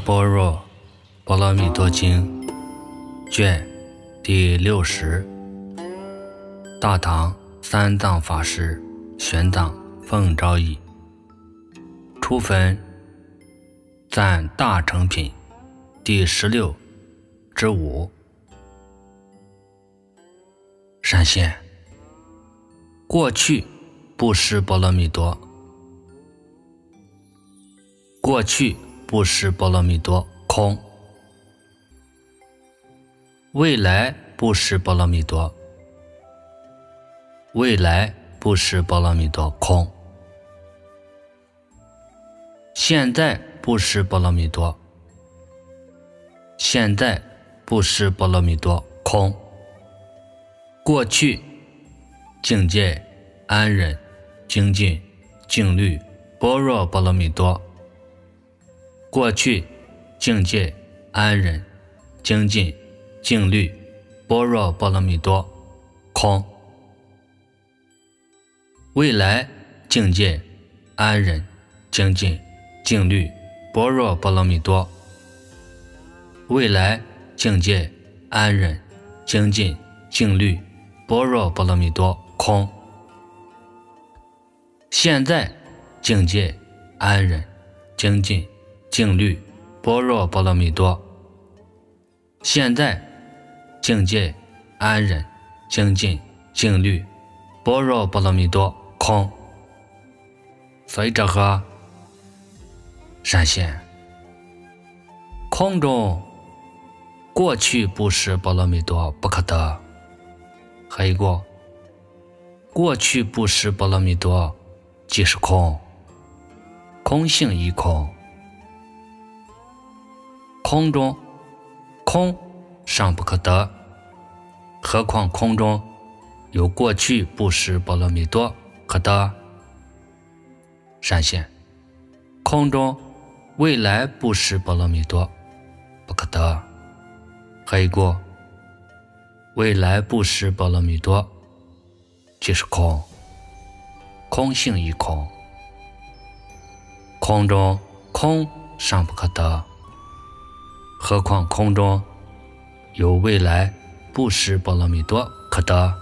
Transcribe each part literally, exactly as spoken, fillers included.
般若波罗蜜多经卷第六十，大唐三藏法师玄奘奉诏译，初分赞大成品第十六之五。闪现过去不失波罗蜜多，过去不失波罗蜜多空，未来不失波罗蜜多，未来不失波罗蜜多空，现在不失波罗蜜多，现在不失波罗蜜多空，过去境界安忍精进静虑般若波罗蜜多，过去境界安忍精进静虑般若波罗蜜多空，未来境界安忍精进静虑般若波罗蜜多，未来境界安忍精进静虑般若波罗蜜多空，现在境界安忍精进静虑般若波罗蜜多，现在境界安忍精进静虑般若波罗蜜多空。所以这个闪现空中过去不失波罗蜜多不可得，还有一个过去不失波罗蜜多即是空，空性亦空，空中空尚不可得，何况空中有过去不失波罗蜜多可得。闪现空中未来不失波罗蜜多不可得，还有一个未来不失波罗蜜多即是空，空性亦空，空中空尚不可得，何况空中有未来不失波罗蜜多可得。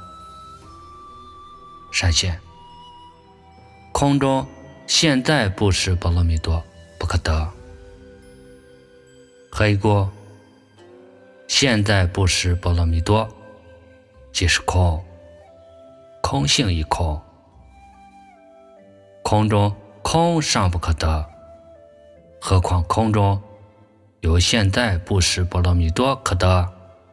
闪现空中现在不失波罗蜜多不可得，还有一个现在不失波罗蜜多即是空，空性亦空，空中空尚不可得，何况空中有现在不失波罗蜜多可得。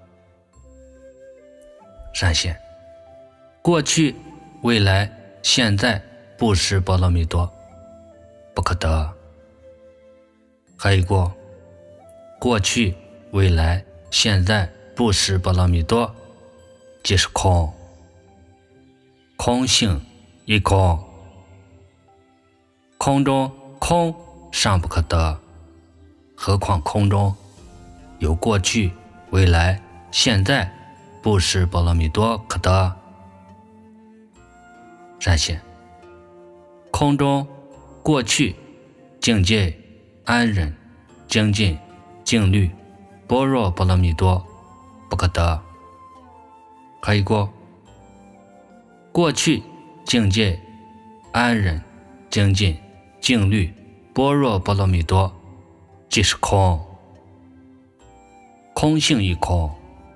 闪现过去未来现在不失波罗蜜多不可得，还有一个过去未来现在不失波罗蜜多即是空，空性亦空，空中空尚不可得，何况空中有过去未来现在不失波罗蜜多可得。闪现空中过去境界安忍精进静虑般若波罗蜜多不可得，还有一个过去境界安忍精进静虑般若波罗蜜多即是空，空性亦空，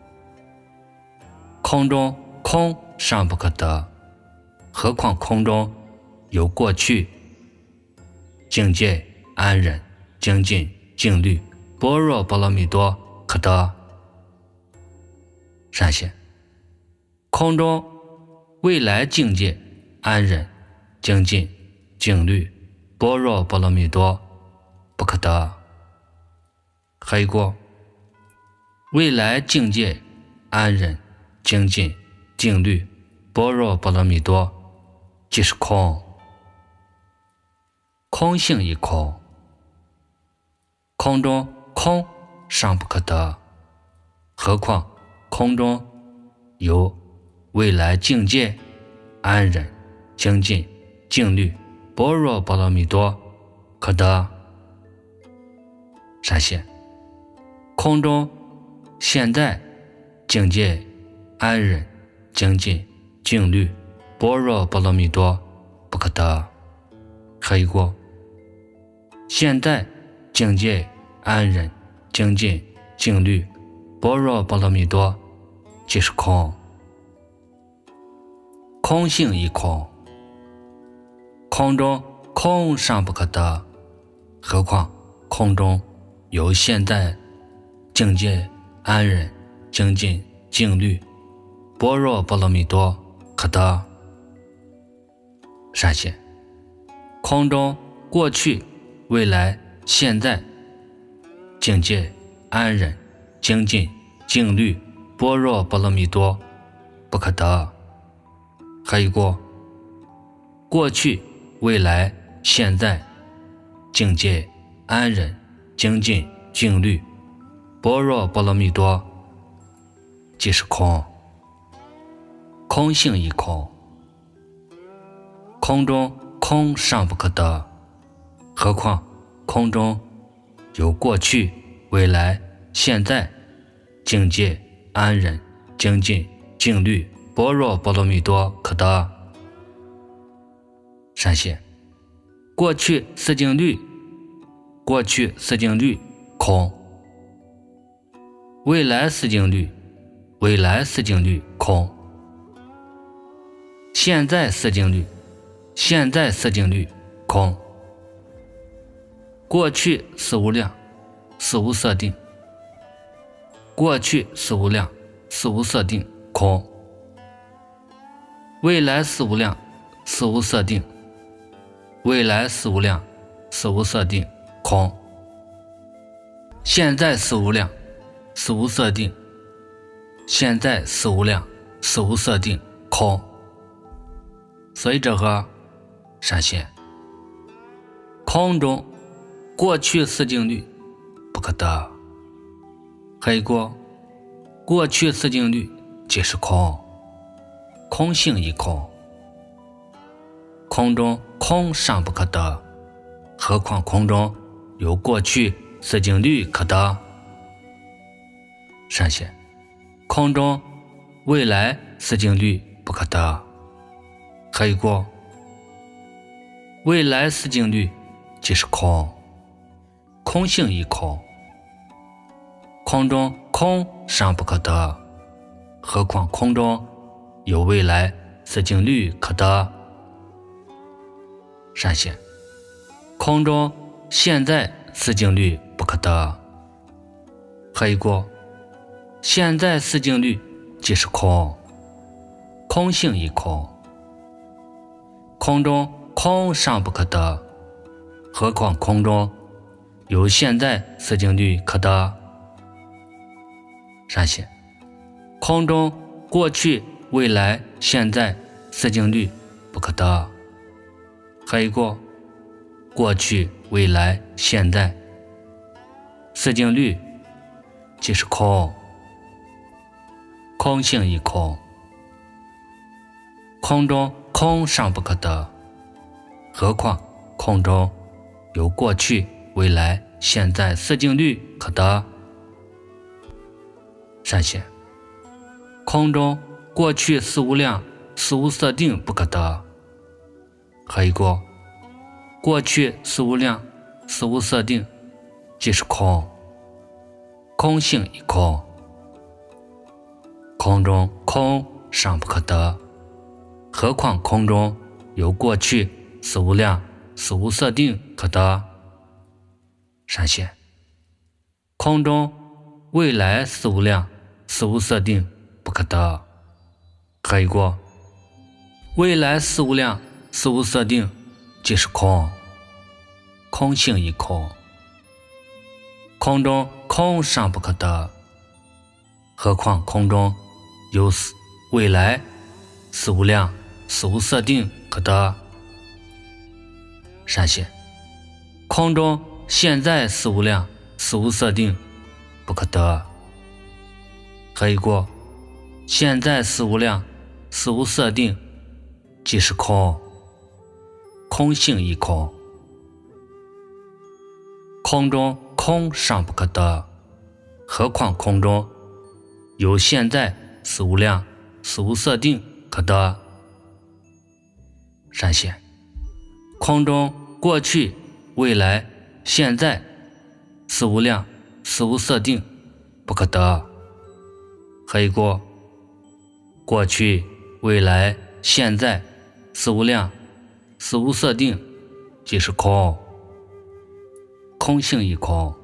空中空尚不可得，何况空中有过去境界安忍精进静虑般若波罗蜜多可得。闪现空中未来境界安忍精进静虑般若波罗蜜多不可得，还有一个未来境界安忍精进静虑般若波罗蜜多即是空，空性亦空，空中空尚不可得，何况空中有未来境界安忍精进静虑般若波罗蜜多可得。 闪现。空中现在境界安忍精进静虑般若波罗蜜多不可得。可以过。现在境界安忍精进静虑般若波罗蜜多即是空。空性亦空。空中空尚不可得，何况空中有现在境界安忍精进静虑般若波罗蜜多可得。闪现。空中过去未来现在境界安忍精进静虑般若波罗蜜多不可得。可以过。过去未来现在境界安忍精进静虑般若波罗蜜多即是空。空性亦空。空中空尚不可得，何况空中有过去未来现在境界安忍精进静虑般若波罗蜜多可得。闪现。过去四境律过去四境律空。未来四境律未来四境律空。现在四境律现在四境律空。过去四无量四无色定过去四无量四无色定空。未来四无量四无色定未来四无量四无色定空。现在四无量四无色定现在四无量四无色定空。所以这个闪现。空中过去四境律不可得。可以过。过去四境律即是空。空性亦空。空中空尚不可得，何况空中有过去四境律可得。闪现。空中未来四境律不可得。可以过。未来四境律即是空。空性亦空。空中空尚不可得，何况空中有未来四境律可得。闪现。空中现在四境律不可得。可以过。现在四境律即是空。空性亦空。空中空尚不可得，何况空中有现在四境律可得。闪现。空中过去未来现在四境律不可得。可以过。过去未来现在四境律即是空。空性亦空。空中空尚不可得，何况空中有过去未来现在四境律可得。闪现。空中过去四无量四无色定不可得。可以过。过去四无量四无色定即是空。空性亦空。空中空尚不可得，何况空中有过去四无量四无色定可得。闪现。空中未来四无量四无色定不可得。可以过。未来四无量四无色定即是空。空性亦空。空中空尚不可得，何况空中有未来四无量四无色定可得。闪现。空中现在四无量四无色定不可得。可以过。现在四无量四无色定即是空。空性亦空。空中空尚不可得，何况空中有现在事无量、事无色定可得。闪现，空中过去、未来、现在事无量、事无色定不可得。何以故？过去、未来、现在事无量、事无色定即是空，空性亦空。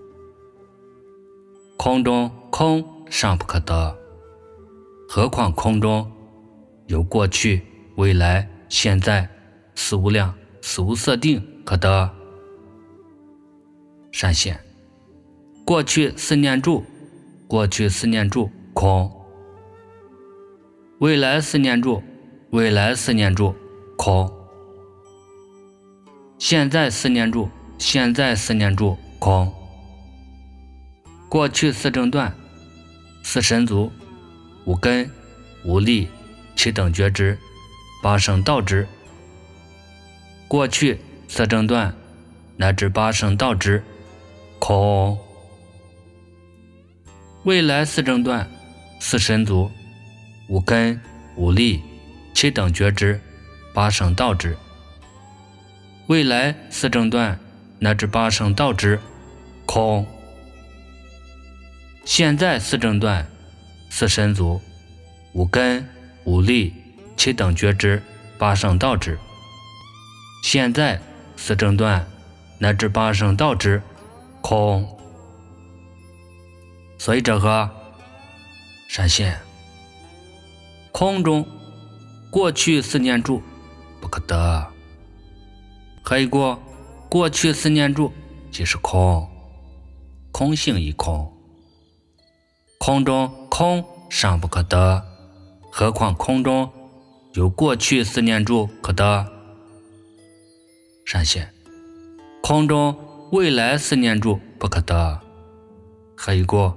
空中空尚不可得，何况空中有过去、未来、现在事无量、事无色定可得。闪现，过去思念住，过去思念住空；未来思念住，未来思念住空；现在思念住，现在思念住空。过去四正断，四神足，五根，五力，七等觉知，八圣道知。过去四正断乃至八圣道知空。未来四正断，四神足，五根，五力，七等觉知，八圣道知。未来四正断乃至八圣道知空。现在四正断，四神足，五根，五力，七等觉知，八圣道知。现在四正断乃至八圣道知空。所以这个闪现，空中过去思念住不可得。何以故？过去思念住即是空，空性亦空。空中空尚不可得，何况空中有过去思念住可得。闪现，空中未来思念住不可得。何以故？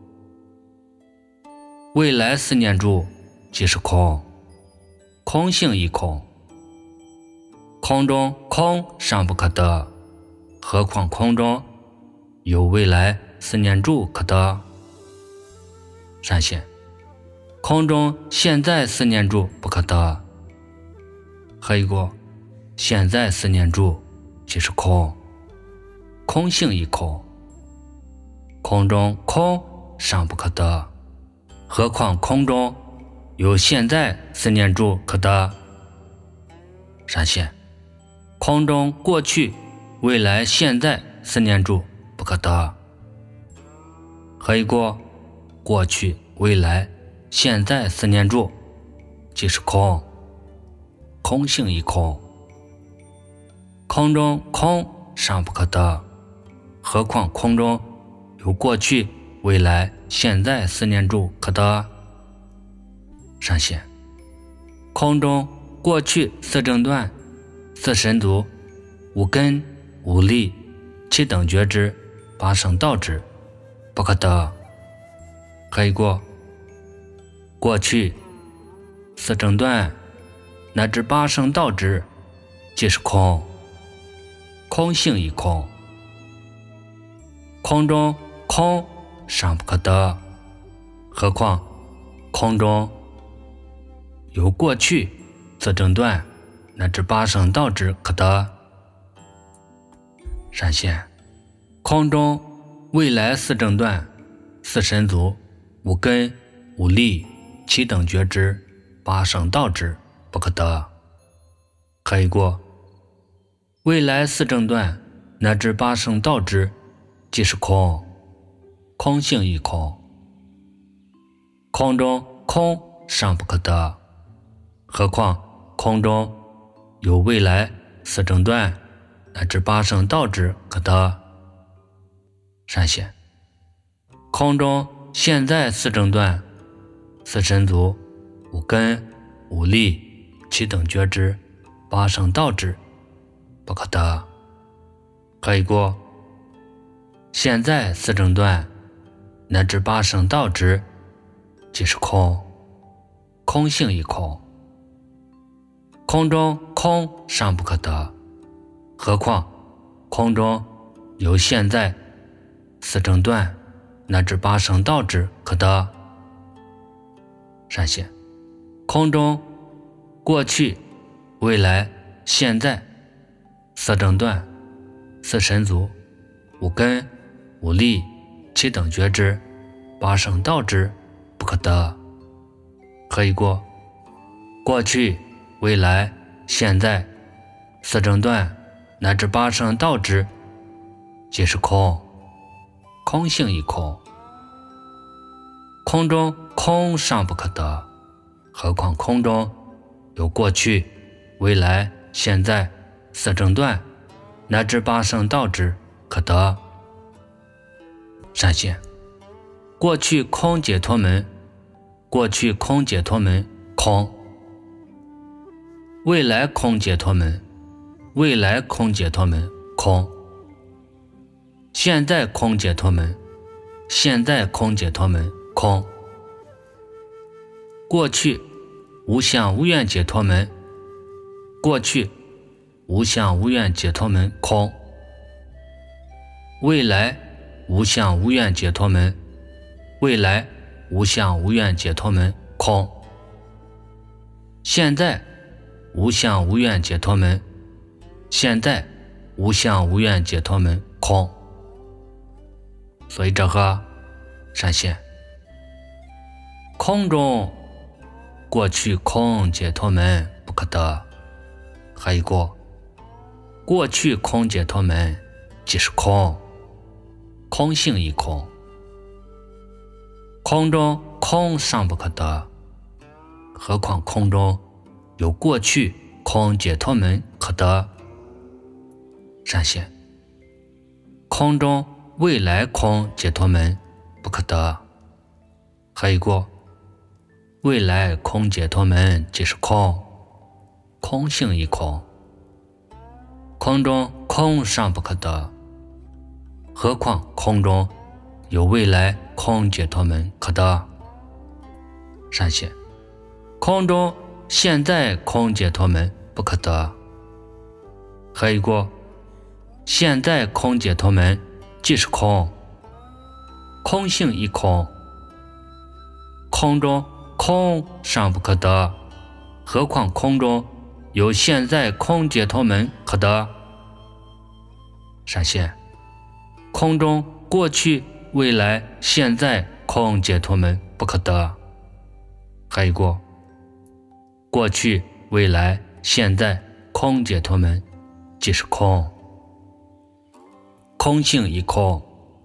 未来思念住即是空，空性亦空。空中空尚不可得，何况空中有未来思念住可得。闪现，空中现在思念住不可得。何以故？现在思念住即是空，空性亦空。空中空尚不可得，何况空中有现在思念住可得。闪现，空中过去、未来、现在思念住不可得。何以故？过去、未来、现在思念住即是空，空性亦空。空中空尚不可得，何况空中有过去、未来、现在思念住可得。闪现，空中过去四正断、四神足、五根、五力、七等觉知、八圣道知不可得。何以故？过去四正断乃至八圣道知即是空，空性亦空。空中空尚不可得，何况空中有过去四正断乃至八圣道知可得。闪现，空中未来四正断、四神足、五根、五力、七等觉知、八圣道知不可得。何以故？未来四正断乃至八圣道知即是空，空性亦空。空中空尚不可得，何况空中有未来四正断乃至八圣道知可得。闪现，空中现在四正断、四神足、五根、五力、七等觉知、八圣道知不可得。何以故？现在四正断乃至八圣道知即是空，空性亦空。空中空尚不可得，何况空中有现在四正断乃至八圣道之可得。善显，空中过去、未来、现在四正断、四神足、五根、五力、七等觉知、八圣道之不可得。何以过？过去、未来、现在四正断乃至八圣道之皆是空，空性亦空。空中空尚不可得，何况空中有过去、未来、现在四正断乃至八圣道之可得。善显，过去空解脱门，过去空解脱门空，未来空解脱门，未来空解脱门空，现在空解脱门，现在空解脱门空，过去无相无愿解脱门，过去无相无愿解脱门空，未来无相无愿解脱门，未来无相无愿解脱门空，现在无相无愿解脱门，现在无相无愿解脱门空。所以这个善显，空中过去空解脱门不可得。何以过？过去空解脱门即是空，空性亦空。空中空尚不可得，何况空中有过去空解脱门可得。善显，空中未来空解脱门不可得。何以过？未来空解脱门即是空，空性亦空。空中空尚不可得，何况空中有未来空解脱门可得。善显，空中现在空解脱门不可得。何以过？现在空解脱门即是空，空性亦空。空中空尚不可得，何况空中有现在空解脱门可得。善显，空中过去、未来、现在空解脱门不可得。何以过？过去、未来、现在空解脱门即是空，空性亦空。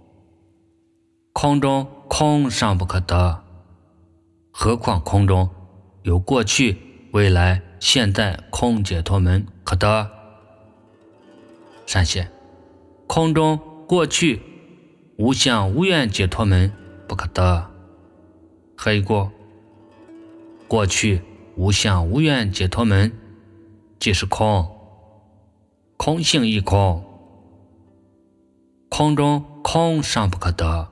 空中空尚不可得，何况空中有过去、未来、现在空解脱门可得。善显，空中过去无相无愿解脱门不可得。何以过？过去无相无愿解脱门即是空，空性亦空。空中空尚不可得，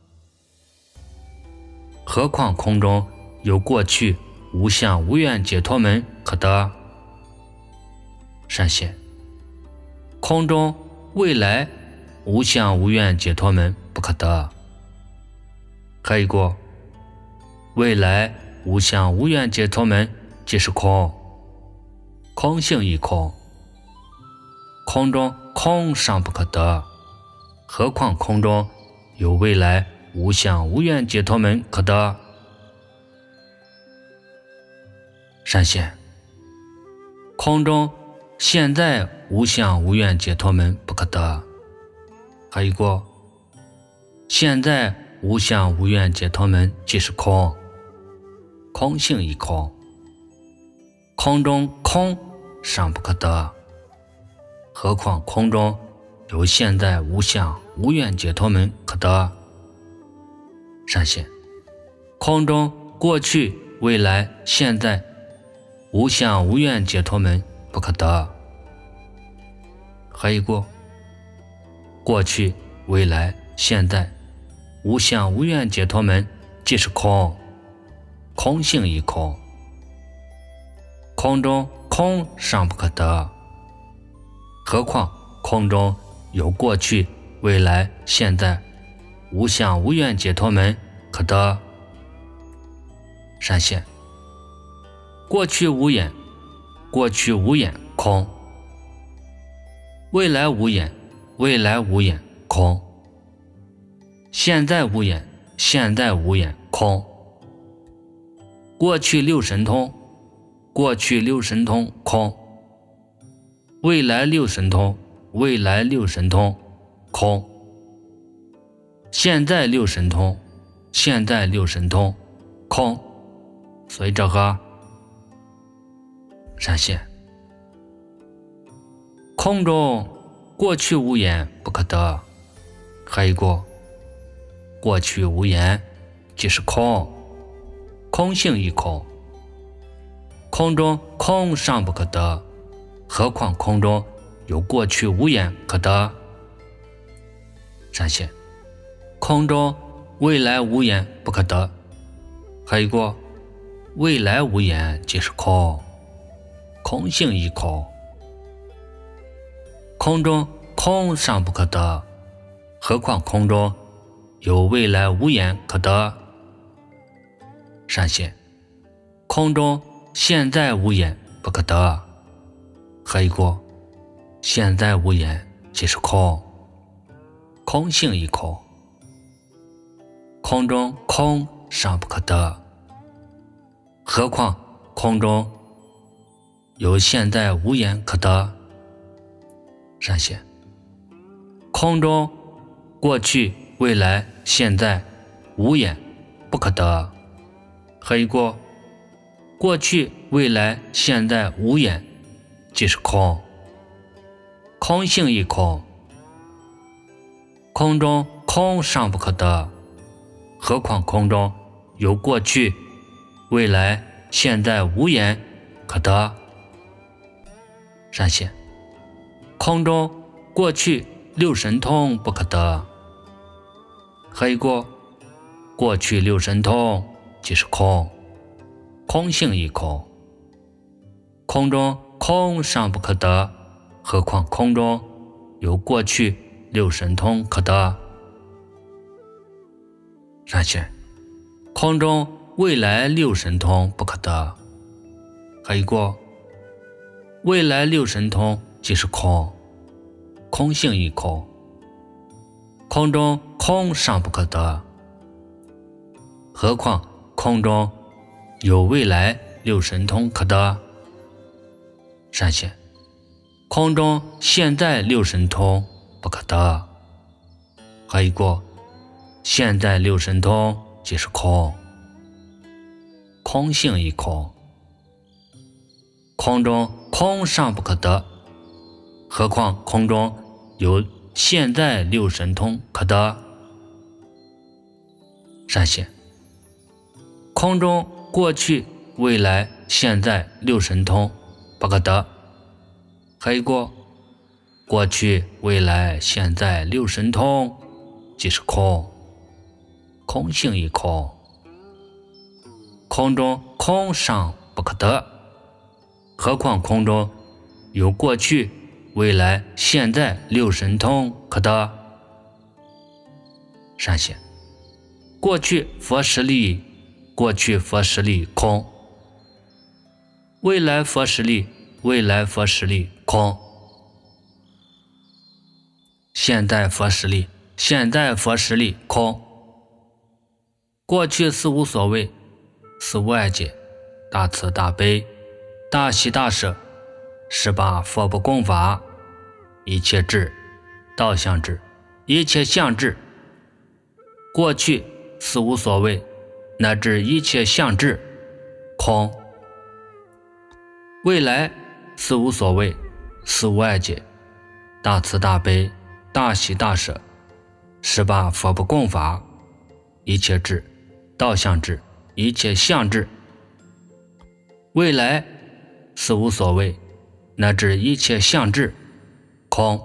何况空中有过去无相无愿解脱门可得。善显，空中未来无相无愿解脱门不可得。何以过？未来无相无愿解脱门即是空，空性亦空。空中空尚不可得，何况空中有未来无相无愿解脱门可得。善显，空中现在无相无愿解脱门不可得。何以过？现在无相无愿解脱门即是空，空性亦空。空中空尚不可得，何况空中有现在无相无愿解脱门可得。善显，空中过去、未来、现在无相无愿解脱门不可得。何以过？过去、未来、现在无相无愿解脱门即是空，空性亦空。空中空尚不可得，何况空中有过去、未来、现在无相无愿解脱门可得。闪现。过去无眼，过去无眼空；未来无眼，未来无眼空；现在无眼，现在无眼空。过去六神通，过去六神通空；未来六神通，未来六神通空；现在六神通，现在六神通空。随着和闪现。空中过去无眼不可得，还有一个过去无眼即是空，空性亦空。空中空尚不可得，何况空中有过去无眼可得。闪现。空中未来无眼不可得，还有一个未来无眼即是空，空性亦空。空中空尚不可得，何况空中有未来无眼可得。闪现。空中现在无眼不可得，还有一个现在无眼即是空，空性亦空。空中空尚不可得，何况空中有现在无眼可得。闪现。空中过去未来现在无眼不可得，还有一个过去未来现在无眼即是空，空性亦空。空中空尚不可得，何况空中有过去未来现在无眼可得。闪现。空中过去六神通不可得，还有一个过去六神通即是空，空性亦空。空中空尚不可得，何况空中有过去六神通可得。闪现。空中未来六神通不可得，还有一个未来六神通即是空，空性亦空。空中空尚不可得，何况空中有未来六神通可得。闪现。空中现在六神通不可得，还有一个现在六神通即是空，空性亦空。空中空尚不可得，何况空中有现在六神通可得。闪现。空中过去未来现在六神通不可得，还有一个过去未来现在六神通即是空，空性亦空。空中空尚不可得，何况空中有过去未来现在六神通可得。闪现。过去佛实力，过去佛实力空；未来佛实力，未来佛实力空；现在佛实力，现在佛实力空。过去四无所谓，四无碍解，大慈大悲，大喜大舍，十八佛不共法，一切智，道相智，一切相智。过去四无所谓，乃至一切相智空；未来四无所谓，四无碍解，大慈大悲，大喜大舍，十八佛不共法，一切智，道相智，一切相智。未来四无所谓，乃至一切相智空；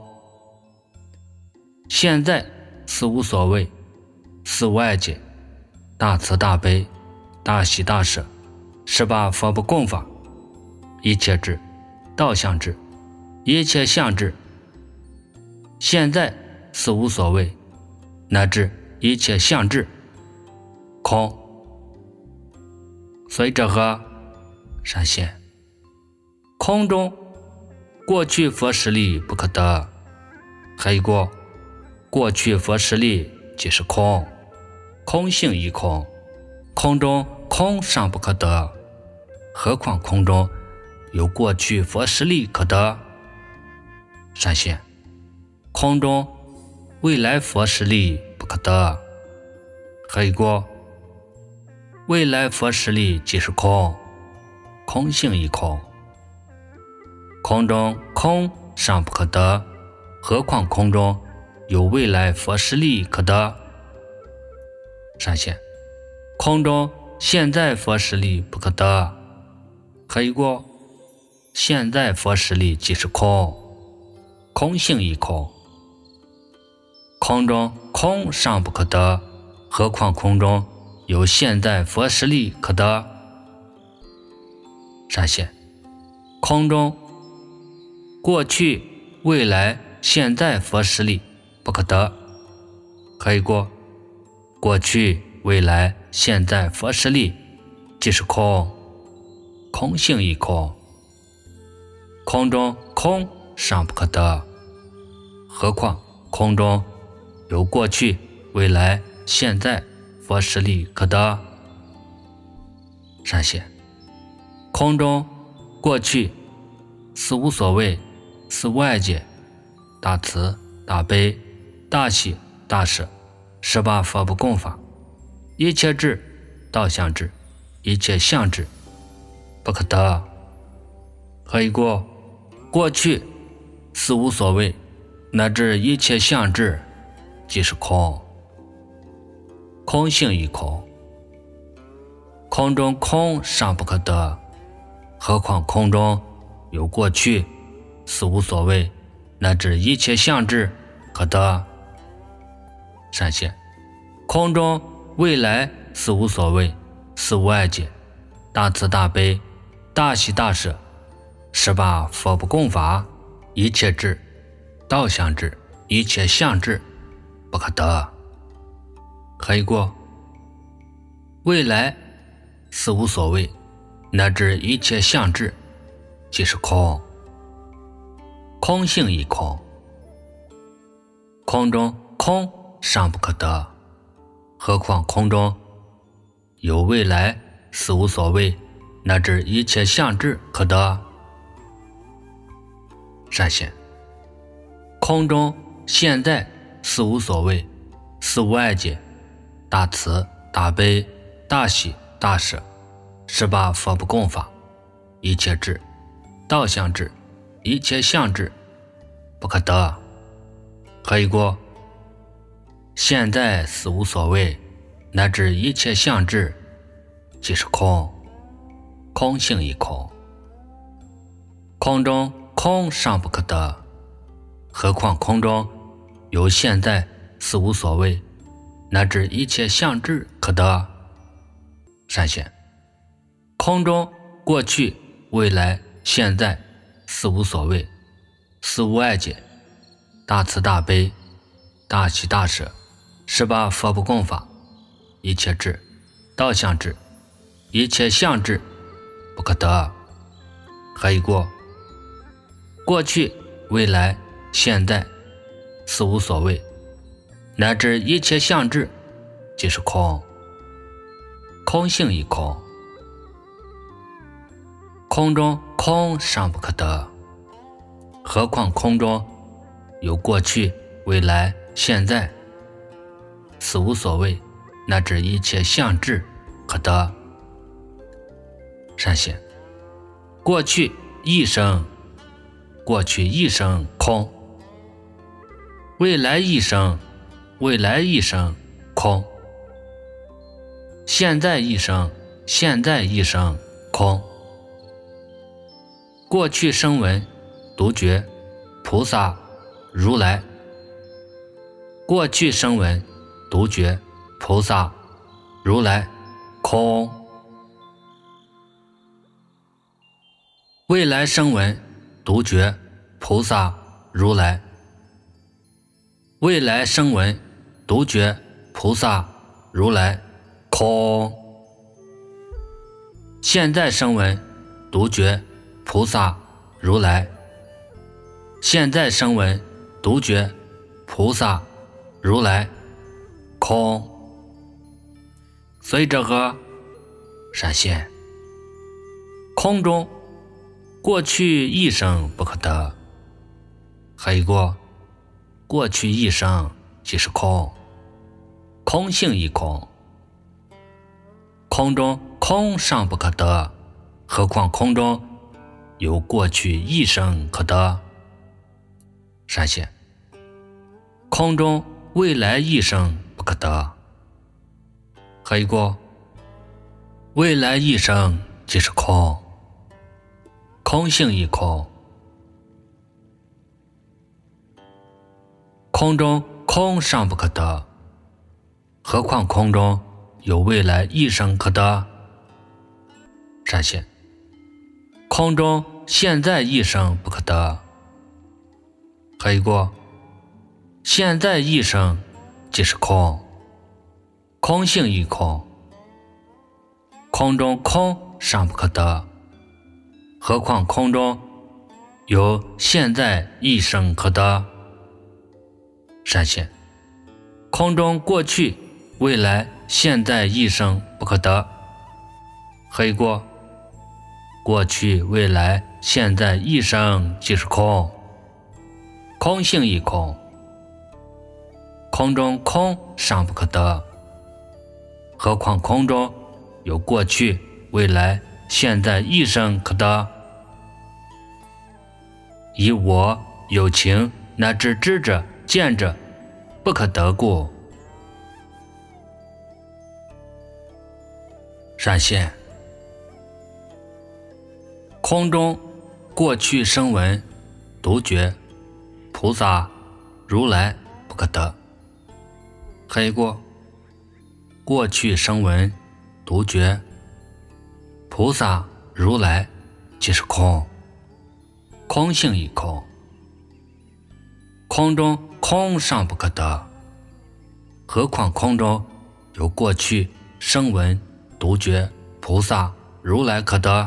现在四无所谓，四无碍解，大慈大悲，大喜大舍，十八佛不共法，一切智，道相智，一切相智。现在四无所谓，乃至一切相质，空。所以这和闪现空中过去佛实力不可得，还有一个过去佛实力即是空，空性亦空，空中空尚不可得，何况空中有过去佛实力可得。闪现空中未来佛实力不可得，还有一个未来佛实力即是空，空性亦空，空中空尚不可得，何况空中有未来佛实力可得。闪现空中现在佛实力不可得，还有一个现在佛实力即是空，空性亦空，空中空尚不可得，何况空中有现在佛实力可得。闪现空中过去未来现在佛实力不可得，还有一个过去未来现在佛实力即是空，空性亦空，空中空尚不可得，何况空中有过去未来现在佛实力可得。闪现空中过去是无所谓，是外界大慈大悲大喜大舍十八佛不共法，一切智道相智，一切相智不可得。还有一个过去是无所谓，乃至一切相智即是空，空性亦空，空中空尚不可得，何况空中有过去是无所谓，乃至一切相智可得。闪现空中未来是无所谓，是无碍界大慈大悲大喜大舍十八佛不共法，一切智道相智，一切相智不可得。还有一个未来是无所谓，乃至一切相智即是空，空性亦空，空中空尚不可得，何况空中有未来是无所谓，乃至一切相智可得。闪现空中现在是无所谓，是无碍界大慈大悲大喜大舍十八佛不共法，一切智道相智，一切相智不可得。还有一个现在是无所谓，乃至一切相智即是空，空性亦空，空中空尚不可得，何况空中有现在是无所谓，乃至一切相智可得。闪现空中过去未来现在是无所谓，是无碍界大慈大悲大喜大舍十八佛不共法，一切智道相智，一切相智不可得。还有一个过去未来现在是无所谓，乃至一切相智即是空，空性亦空，空中空尚不可得，何况空中有过去未来现在是无所谓，乃至一切相智可得。闪现过去一生，过去一生空，未来一生，未来一生空，现在一生，现在一生空。过去声闻独觉菩萨如来，过去声闻独觉菩萨如来空，未来声闻独觉菩萨如来，未来声闻独觉菩萨、如来、空。现在声闻、独觉、菩萨、如来。现在声闻、独觉、菩萨、如来、空。所以这个闪现，空中过去一生不可得，还有一个过去一生即是空，空性一空。空中空尚不可得，何况空中有过去一生可得。闪现，空中未来一生不可得，还有一个未来一生即是空，空性一空。空中空尚不可得，何况空中有未来一生可得。闪现，空中现在一生不可得，还有一个现在一生即是空，空性一空。空中空尚不可得，何况空中有现在一生可得。闪现，空中过去、未来、现在一生不可得，还有一个过去、未来、现在一生即是空，空性一空。空中空尚不可得，何况空中有过去、未来、现在一生可得。以我有情乃至知者、见者不可得故。闪现，空中过去声闻、独觉、菩萨、如来不可得，还有一个过去声闻、独觉、菩萨、如来即是空，空性一空。空中空尚不可得，何况空中有过去声闻、独觉、菩萨、如来可得。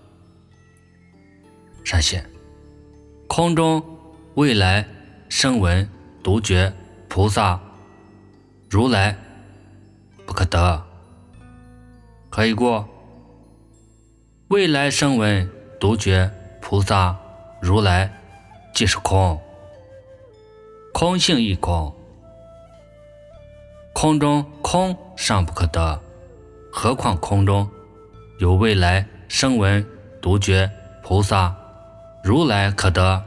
闪现，空中未来声闻、独觉、菩萨、如来不可得，还有一个未来声闻、独觉、菩萨、如来即是空，空性一空。空中空尚不可得，何况空中有未来声闻、独觉、菩萨、如来可得。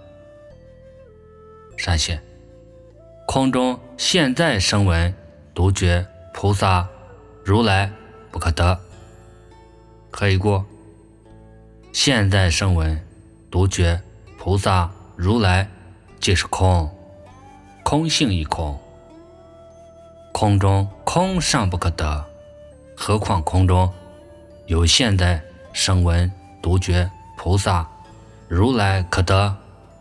闪现，空中现在声闻、独觉、菩萨、如来不可得，还有一个现在声闻、独觉、菩萨、如来即是空，空性一空。空中空尚不可得，何况空中有现在声闻、独觉、菩萨、如来可得。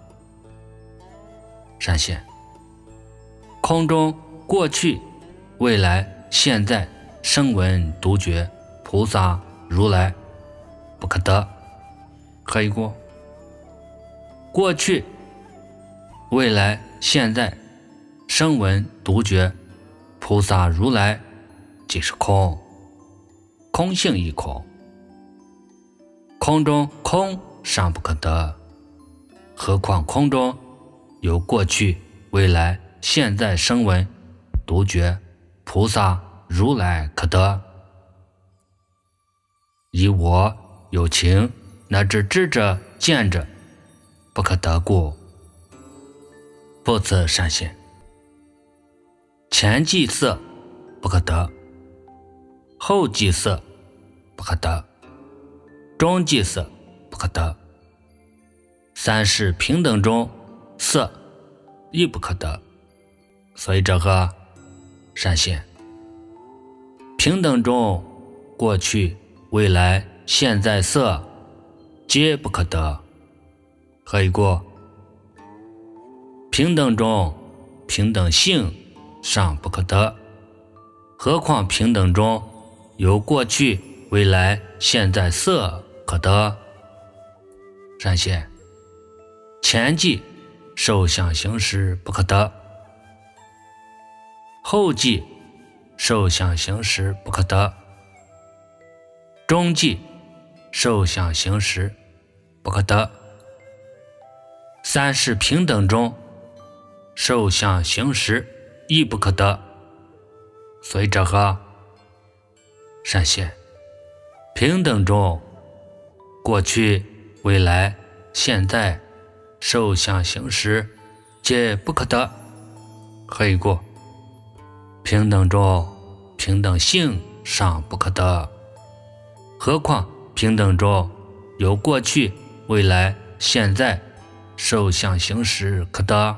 闪现，空中过去、未来、现在声闻、独觉、菩萨、如来不可得，还有一个过去、未来、现在声闻、独觉、菩萨、如来即是空，空性一空。空中空尚不可得，何况空中有过去、未来、现在声闻、独觉、菩萨、如来可得。以我有情乃至知者、见者不可得故。不此闪现，前即色不可得，后即色不可得，中即色不可得，三世平等中色亦不可得。所以这个闪现，平等中过去、未来、现在色皆不可得，还有一个平等中平等性尚不可得。 何况平等中有过去、未来、现在色可得。闪现前记受想行识不可得，后记受想行识不可得，中记受想行识不可得。三世平等中受想行识亦不可得。所以这和闪现平等中过去、未来、现在受想行识皆不可得。何以故？平等中平等性尚不可得，何况平等中有过去、未来、现在受想行识可得。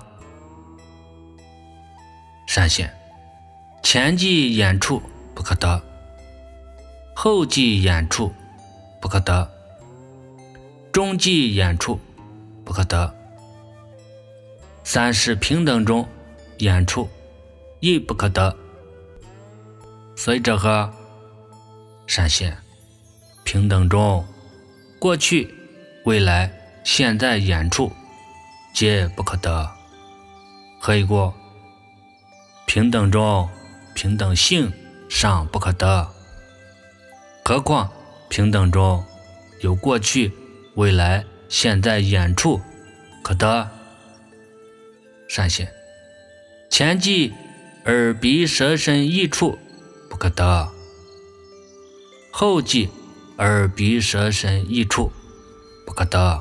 闪现前记眼处不可得，后记眼处不可得，中记眼处不可得。三世平等中眼处亦不可得。所以这和闪现平等中过去、未来、现在眼处皆不可得。何以故？平等中平等性尚不可得，何况平等中有过去、未来、现在眼处可得。闪现前记耳鼻舌身意处不可得，后记耳鼻舌身意处不可得，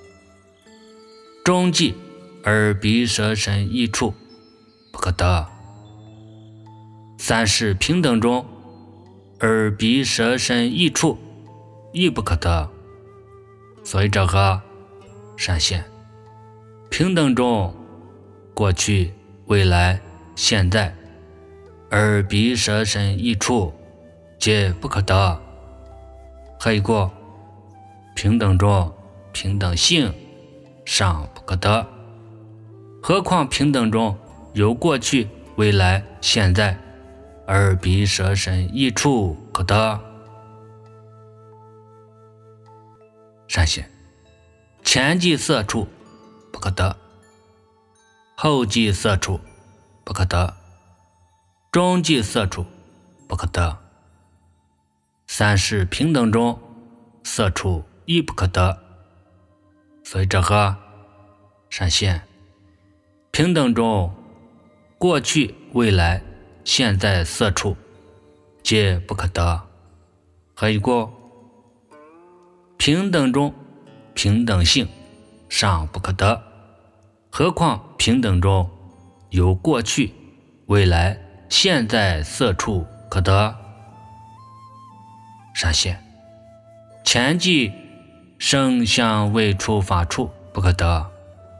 中记耳鼻舌身意处不可得。三世平等中耳鼻舌身意处亦不可得。所以这和闪现平等中过去、未来、现在耳鼻舌身意处皆不可得。何以故？平等中平等性尚不可得，何况平等中有过去、未来、现在耳鼻舌身意处可得。闪现前记色处不可得，后记色处不可得，中记色处不可得。三世平等中色处亦不可得。所以这和闪现平等中过去、未来、现在色处皆不可得。何以故？平等中平等性尚不可得，何况平等中有过去、未来、现在色处可得。闪现前记声相味触法处不可得，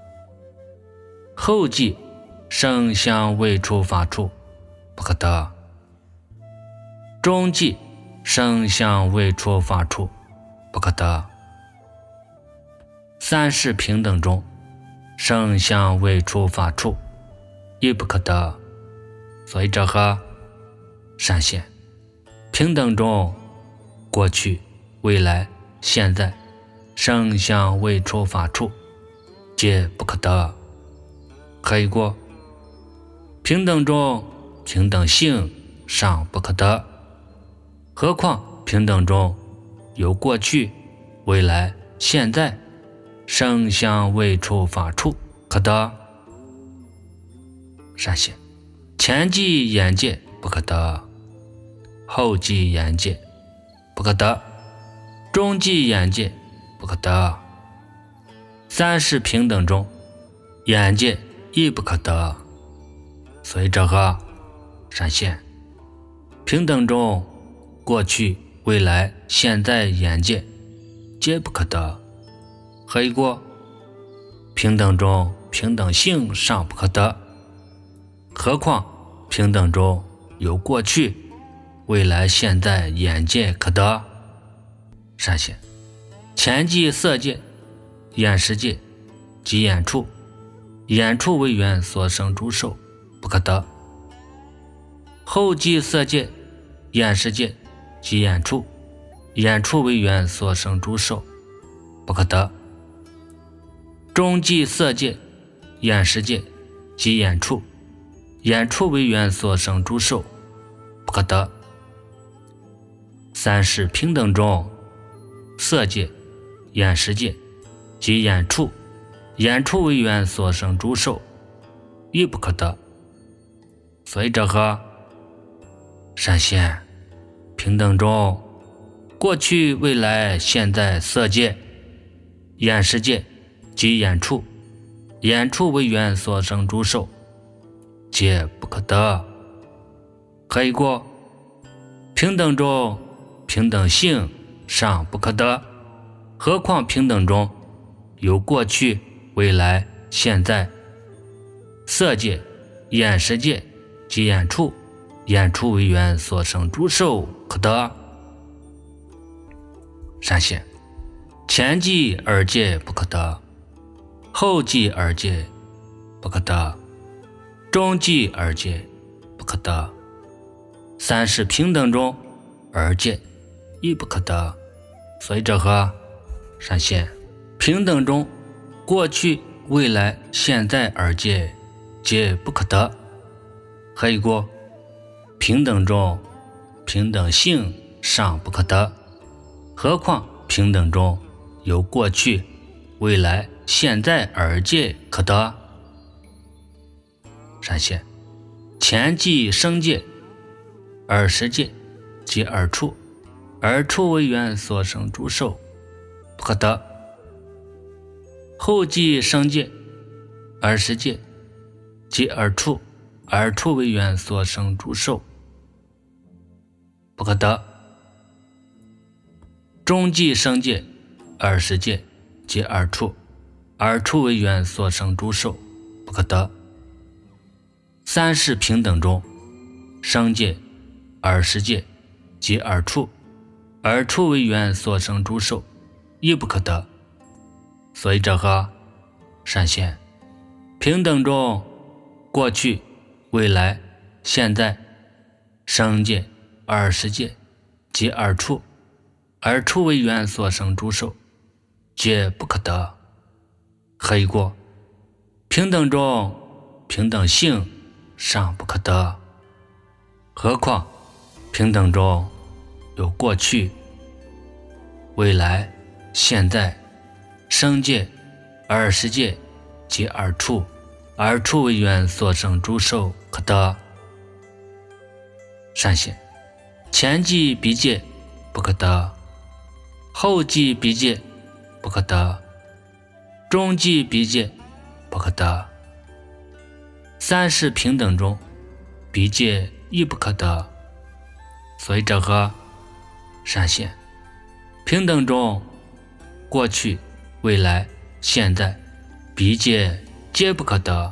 后记声相味触法处不可得，中记声相味触法处不可得。三世平等中声相味触法处亦不可得。所以这和闪现平等中过去、未来、现在声相味触法处皆不可得。何以故？平等中平等性尚不可得，何况平等中有过去、未来、现在声相味触法处可得。闪现前记眼界不可得，后记眼界不可得，中记眼界不可得。三世平等中眼界亦不可得。所以这和闪现平等中过去、未来、现在眼界皆不可得。何以故？平等中平等性尚不可得，何况平等中有过去、未来、现在眼界可得。闪现前记色界、眼识界及眼处，眼处为缘所生诸受不可得， 后继色界、眼识界及眼处，眼处为缘所生诸受，不可得。中继色界、眼识界及眼处，眼处为缘所生诸受，不可得。三世平等中，色界、眼识界及眼处，眼处为缘所生诸受，亦不可得。所以这和闪现平等中，过去、未来、现在色界、眼识界及眼处，眼处为缘所生诸受，皆不可得。何以故？平等中平等性尚不可得，何况平等中有过去、未来、现在色界、眼识界及眼处，眼处为缘所生诸受，可得。闪现前继二界不可得，后继二界不可得，中继二界不可得，三世平等中二界亦不可得。所以这和闪现平等中过去、未来、现在二界皆不可得。何以故？平等中平等性尚不可得，何况平等中有过去、未来、现在二界可得。闪现前继生界、二识界及二处，二处为缘所生诸受，不可得。后继生界、二识界及二处，二处为缘所生诸受，不可得。中继生界、二识界及二处，二处为缘所生诸受，不可得。三世平等中生界、二识界及二处，二处为缘所生诸受，亦不可得。所以这和闪现平等中过去、未来、现在生界、二识界及二处，二处为缘所生诸受，皆不可得。何以故？平等中平等性尚不可得，何况平等中有过去、未来、现在生界、二识界及二处，二处为缘所生诸受，可得。闪现前继彼界不可得，后继彼界不可得，中继彼界不可得，三世平等中彼界亦不可得。所以这和闪现平等中过去、未来、现在彼界皆不可得。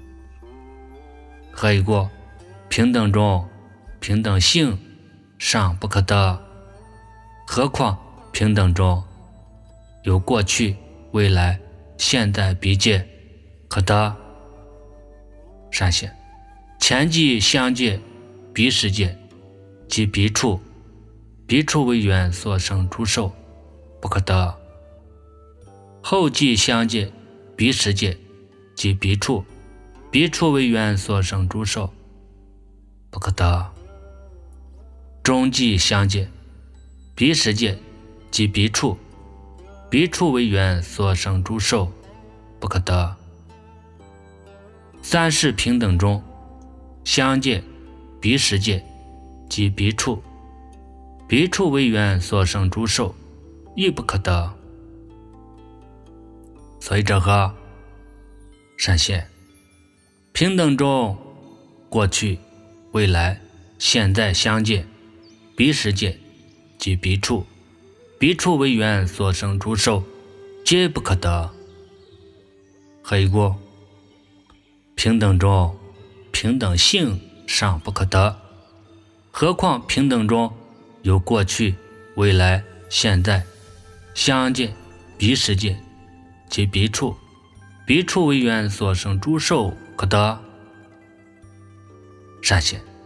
何以故？平等中平等性尚不可得，何况平等中有过去、未来、现在彼界可得。闪现前继相界、彼识界及彼处，彼处为缘所生诸受，不可得。后继相界、彼识界及彼处，彼处为缘所生诸受，不可得。中继相界、彼识界及彼处，彼处为缘所生诸受，不可得。三世平等中相界、彼识界及彼处，彼处为缘所生诸受，亦不可得。所以这和闪现平等中过去、未来、现在相界、彼识界及彼处，彼处为缘所生诸受，皆不可得。何以故？平等中平等性尚不可得，何况平等中有过去、未来、现在相界、彼识界及彼处，彼处为缘所生诸受，可得。闪现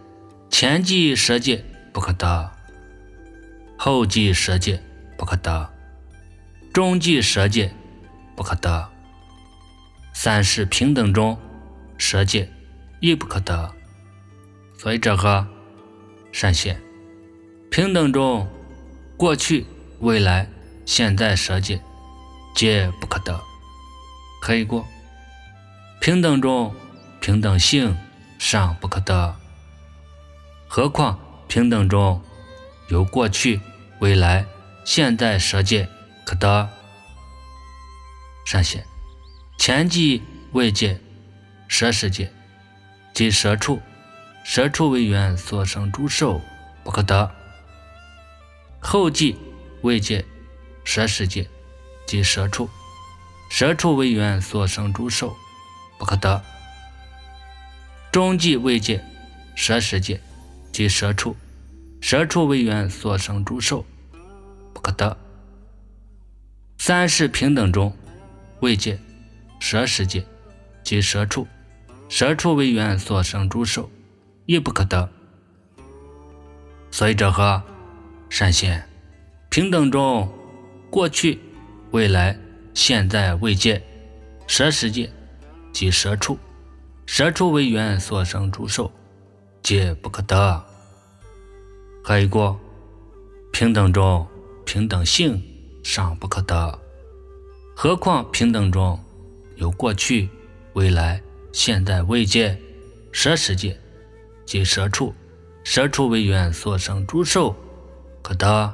前即舍戒不可得，后即舍戒不可得，中即舍戒不可得，三世平等中舍戒亦不可得。所以这个善现平等中过去未来现在舍戒皆不可得。可以过平等中平等性尚不可得，何况平等中有过去未来现在舍戒可得。善现前即未戒舍世界即舍处，舍处为缘所生诸受不可得，后即未戒舍世界即舍处，舍处为缘所生诸受不可得，中即未戒舍世界即舍处，舍处为缘所生诸受不可得。三世平等中未戒舍世界即舍处，舍处为缘所生诸受亦不可得。所以这和善现平等中过去未来现在未戒舍世界即舍处，舍处为缘所生诸受皆不可得。还有过平等中平等性尚不可得，何况平等中有过去未来现在未戒舍世界即舍处，舍处为缘所生诸受可得。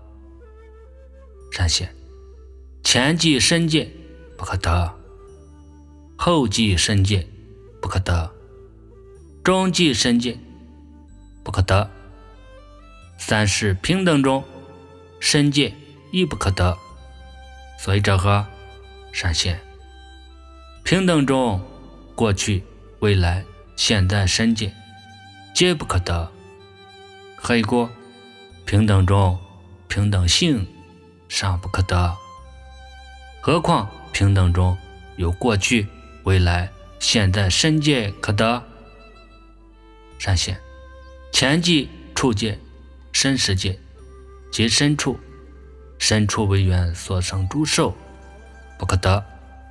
善现前即身界不可得，后即身界不可得，中即身界不可得，三世平等中身界亦不可得。所以这和善现平等中过去未来现在身界皆不可得。还有过平等中平等性尚不可得，何况平等中有过去未来现在身界可得。善现前即处界身世界即身处，身处为缘所生诸受不可得，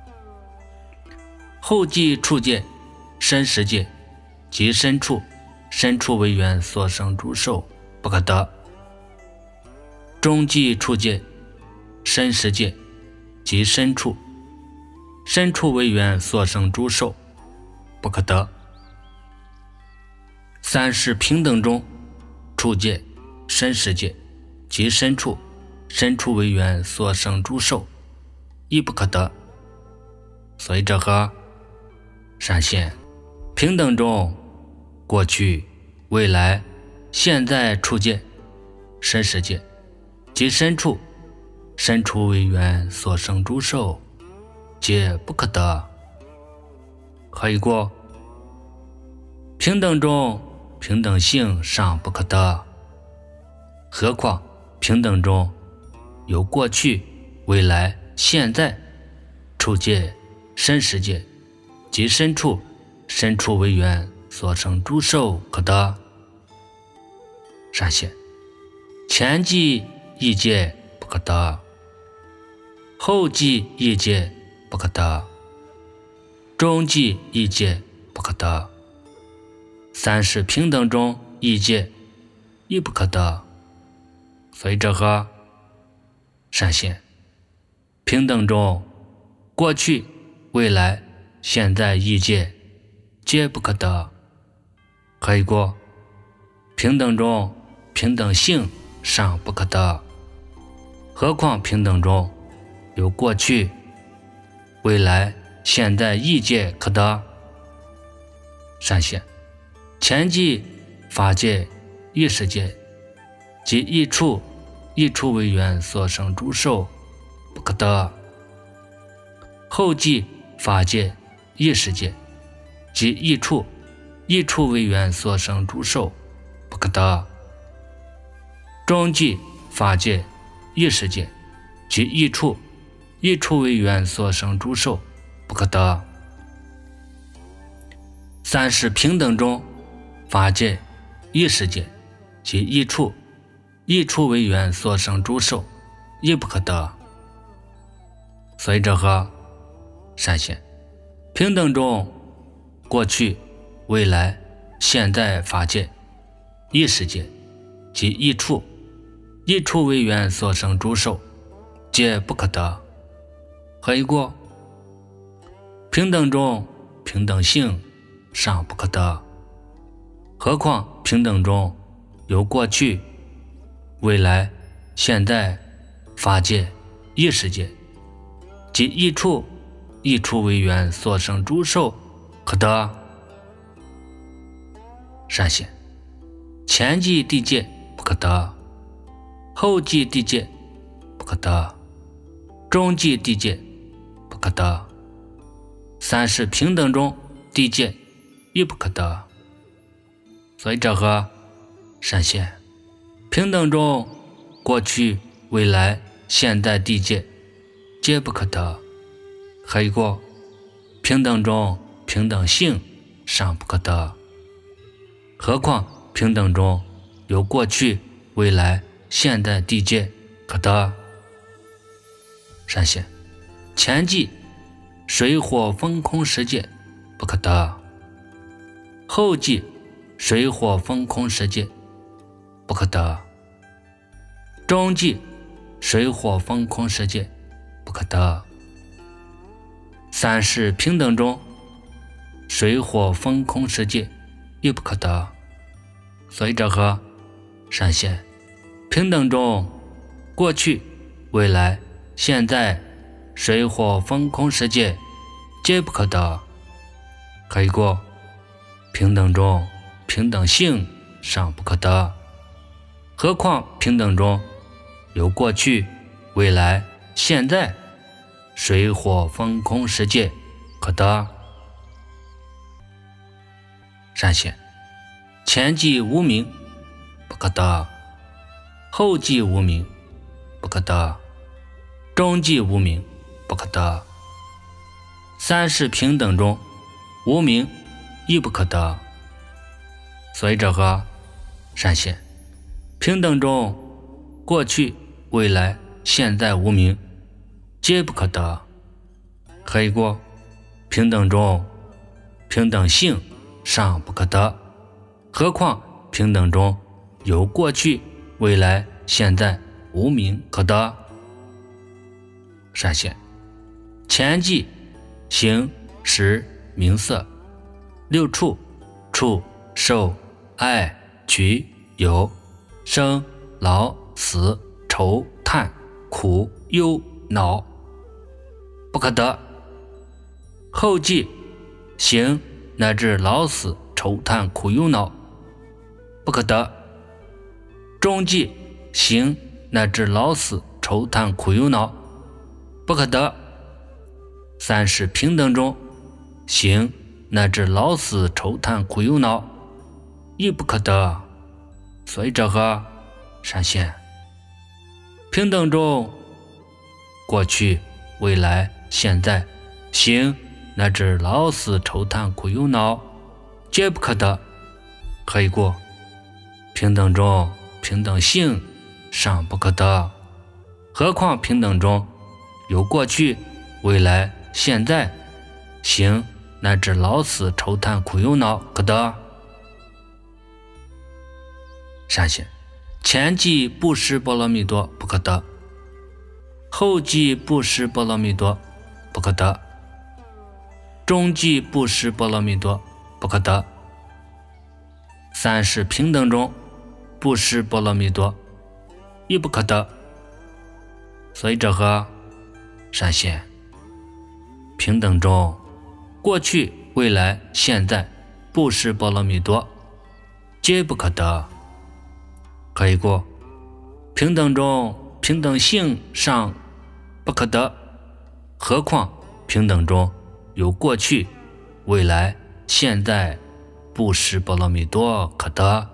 后即处界身世界即身处，身处为缘所生诸受不可得，中即处界身世界即身处，身处为缘所生诸受不可得。三世平等中处界身世界即身处，身处为缘所生诸受亦不可得。所以这和善现平等中过去未来现在处界身世界即身处，身处为缘所生诸受皆不可得。还有过平等中平等性尚不可得，何况平等中有过去未来现在处界身世界即身处，身处为缘所生诸受可得。善现前即异界不可得，后即异界不可得，中即异界不可得，三世平等中异界亦不可得。所以这和善现平等中过去未来现在异界皆不可得。还有过平等中平等性尚不可得，何况平等中有过去未来现在异界可得。善现前即法界异世界即异处，异处为缘所生诸受不可得，后即法界异世界即异处，异处为缘所生诸受不可得，中即法界异世界即异处，异处为缘所生诸受不可得。三世平等中法界异世界及异处，异处为缘所生诸受，亦不可得。所以这和闪现平等中过去、未来、现在法界、异世界及异处，异处为缘所生诸受，皆不可得。何以故？平等中平等性尚不可得，何况平等中有过去、未来、现在法界、异世界及异处，异处为缘所生诸受，可得。闪现前即地界不可得，后即地界不可得，中即地界不可得，三世平等中地界亦不可得。所以这和闪现平等中过去、未来、现在地界皆不可得。何以故？平等中平等性尚不可得，何况平等中有过去、未来、现在地界可得。闪现前即水火风空世界不可得，后即水火风空世界不可得，中即水火风空世界不可得，三世平等中水火风空世界亦不可得。所以这和闪现平等中过去、未来、现在水火风空世界皆不可得。何以故？平等中平等性尚不可得，何况平等中有过去、未来、现在水火风空世界可得。闪现前即无明不可得，后即无明不可得，中即无明不可得，三世平等中无明亦不可得。所以这和闪现平等中过去、未来、现在无明皆不可得。何以故？平等中平等性尚不可得，何况平等中有过去、未来、现在无明可得。闪现前即形、识、名色六处、触、受、爱、取、有、生、老、死、愁、叹、苦、忧、恼不可得，后即形乃至老死愁叹苦忧恼不可得，中即形乃至老死愁叹苦忧恼不可得，三世平等中形乃至老死愁叹苦忧恼亦不可得。所以这和闪现平等中过去、未来、现在形乃至老死愁叹苦忧恼皆不可得。何以故？平等中平等性尚不可得，何况平等中有过去、未来、现在形乃至老死愁叹苦忧恼可得。闪现前即布施波罗蜜多不可得，后即布施波罗蜜多不可得，中即布施波罗蜜多不可得，三世平等中布施波罗蜜多亦不可得。所以这和闪现平等中过去、未来、现在布施波罗蜜多皆不可得。何以故？平等中平等性尚不可得，何况平等中有过去、未来、现在布施波罗蜜多可得。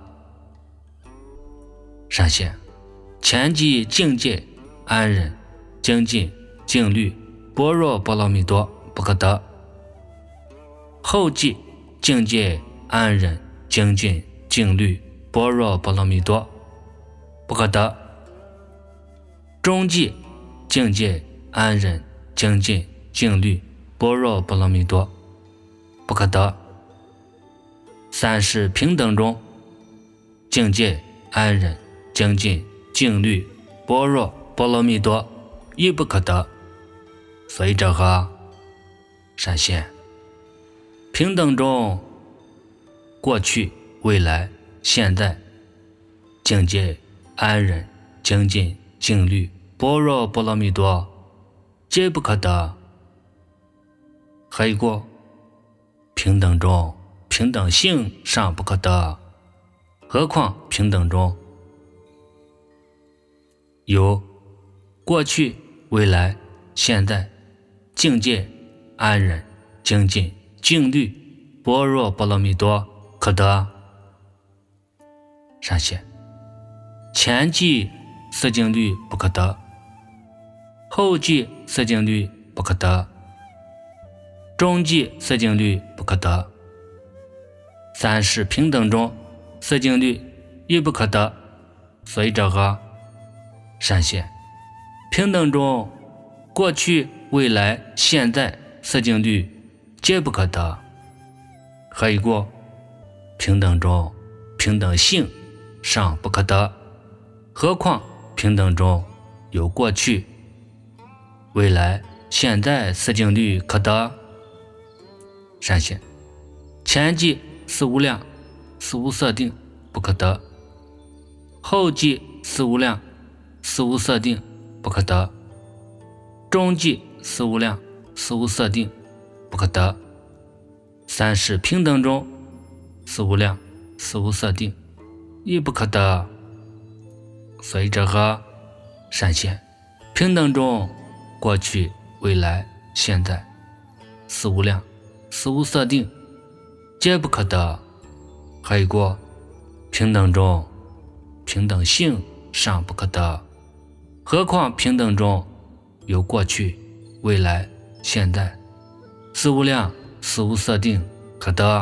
闪现前即境界安忍、精进、静虑、般若波罗蜜多不可得，后即境界安忍、精进、静虑、 般若波罗蜜多，不可得。中寂境界安忍精进静虑般若波罗蜜多，不可得。三世平等中境界安忍精进静虑般若波罗蜜多，亦不可得。所以者何？闪现平等中过去未来现在境界安忍精进静虑般若波罗蜜多，皆不可得。何以故？平等中平等性尚不可得，何况平等中有过去未来现在境界安忍精进静虑般若波罗蜜多可得。闪现前寂四境律不可得，后寂四境律不可得，中寂四境律不可得，三世平等中四境律亦不可得。所以者何？闪现平等中过去未来现在四境律皆不可得。何以故？平等中平等性尚不可得，何况平等中有过去未来现在四境律可得。闪现前寂四无量四无色定不可得，后寂四无量四无色定不可得，中寂四无量四无色定不可得，三世平等中四无量四无色定亦不可得。所以者何？闪现平等中过去未来现在四无量四无色定皆不可得。何以故？平等中平等性尚不可得，何况平等中有过去未来现在四无量四无色定可得。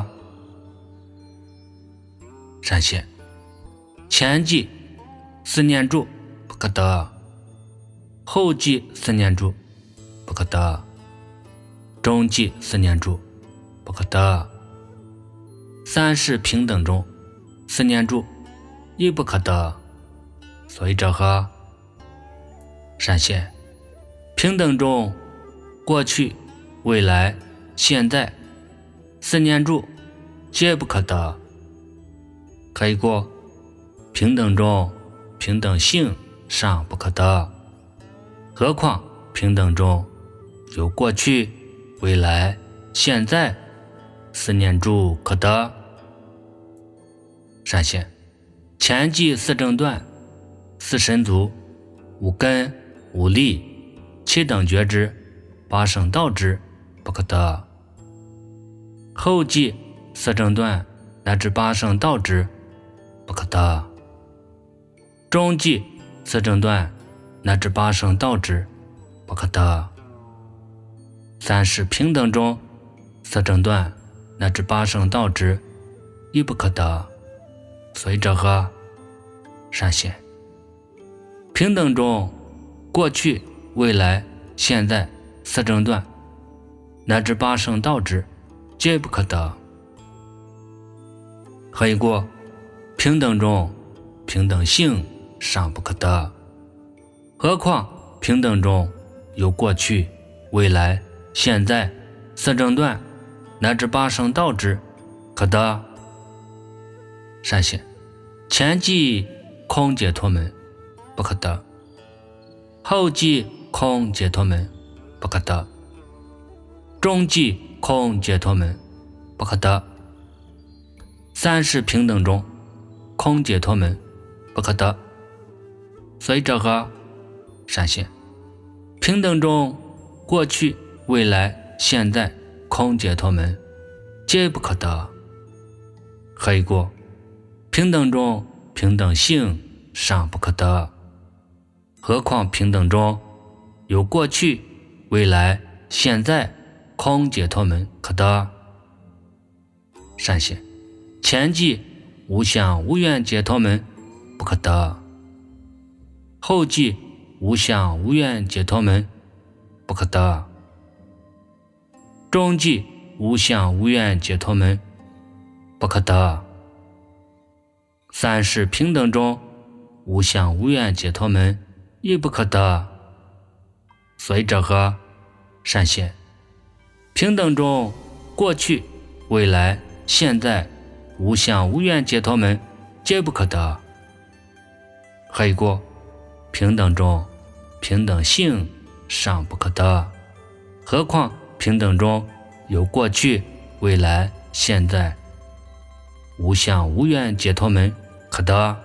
闪现前寂四念住不可得，后寂四念住不可得，中寂四念住不可得，三世平等中四念住亦不可得。所以者何？闪现平等中过去未来现在四念住皆不可得。何以故？平等中平等性尚不可得，何况平等中有过去未来现在四念住可得。闪现前寂四正断四神足五根五力七等觉知八圣道知不可得，后寂四正断乃至八圣道知不可得，中寂四正断乃至八圣道知不可得，三世平等中四正断乃至八圣道知亦不可得。所以者何？闪现平等中过去未来现在四正断乃至八圣道知皆不可得。何以故？平等中平等性尚不可得，何况平等中有过去未来现在四正断乃至八圣道知可得。闪现前寂空解脱门不可得，后寂空解脱门不可得，中寂空解脱门不可得，三世平等中空解脱门不可得。所以者何？闪现平等中过去未来现在空解脱门皆不可得。何以故？平等中平等性尚不可得，何况平等中有过去未来现在空解脱门可得。闪现前寂无相无愿解脱门不可得，后继无相无愿解脱门不可得，中继无相无愿解脱门不可得，三世平等中无相无愿解脱门亦不可得。所以者何？善现平等中过去未来现在无相无愿解脱门皆不可得。何以故？平等中平等性尚不可得，何况平等中有过去未来现在无相无愿解脱门可得。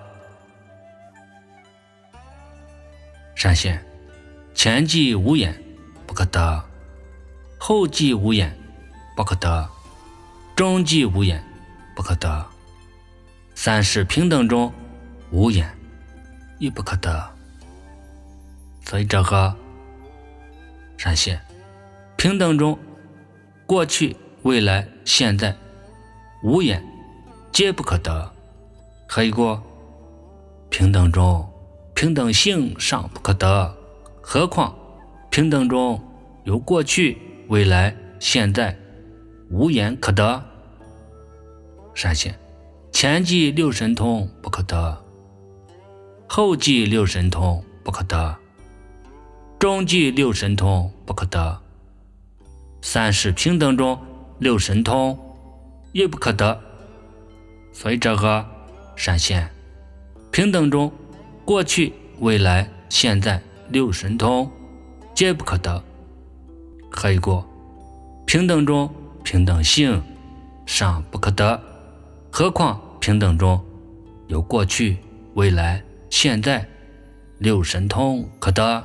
善现前继无眼不可得，后继无眼不可得，中继无眼不可得，三世平等中无眼亦不可得。所以者何？善现平等中过去未来现在无眼皆不可得。何以故？平等中平等性尚不可得，何况平等中有过去未来现在无眼可得。善现前继六神通不可得，后继六神通不可得，中继六神通不可得，三世平等中六神通亦不可得。所以者何？善现平等中过去未来现在六神通皆不可得。何以故？平等中平等性尚不可得，何况平等中有过去未来现在六神通可得。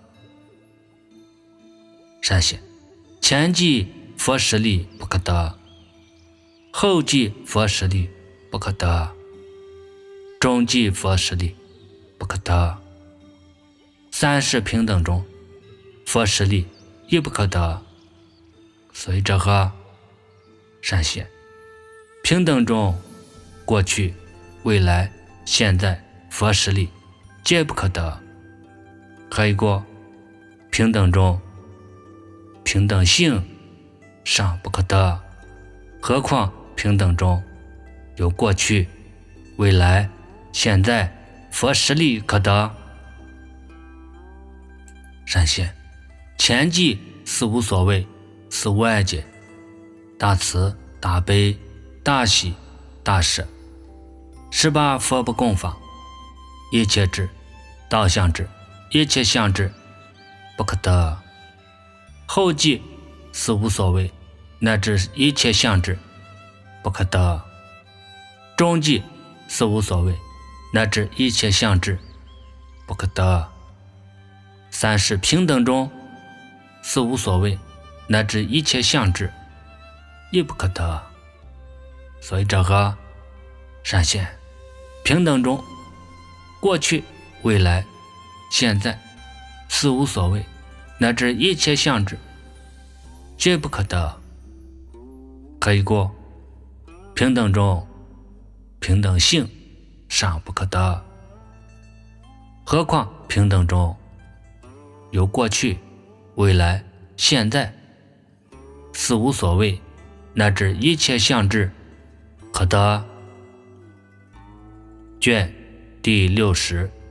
善现前继佛实力不可得，后继佛实力不可得，中继佛实力不可得，三世平等中佛实力亦不可得。所以者何？善现平等中过去未来现在佛实力皆不可得。何以故？平等中平等性尚不可得，何况平等中有过去未来现在佛实力可得。善现前继四无所谓四无碍解，大慈大悲大喜大舍，十八佛不共法，一切智道相智一切相智不可得。后继四无所谓乃至一切相智不可得，中继四无所谓乃至一切相智不可得，三世平等中四无所谓乃至一切相智亦不可得。所以者何？善现平等中过去未来现在四无所谓乃至一切相智皆不可得。何以故？平等中平等性尚不可得，何况平等中有过去未来现在四无所谓乃至一切相智可得。卷第六十。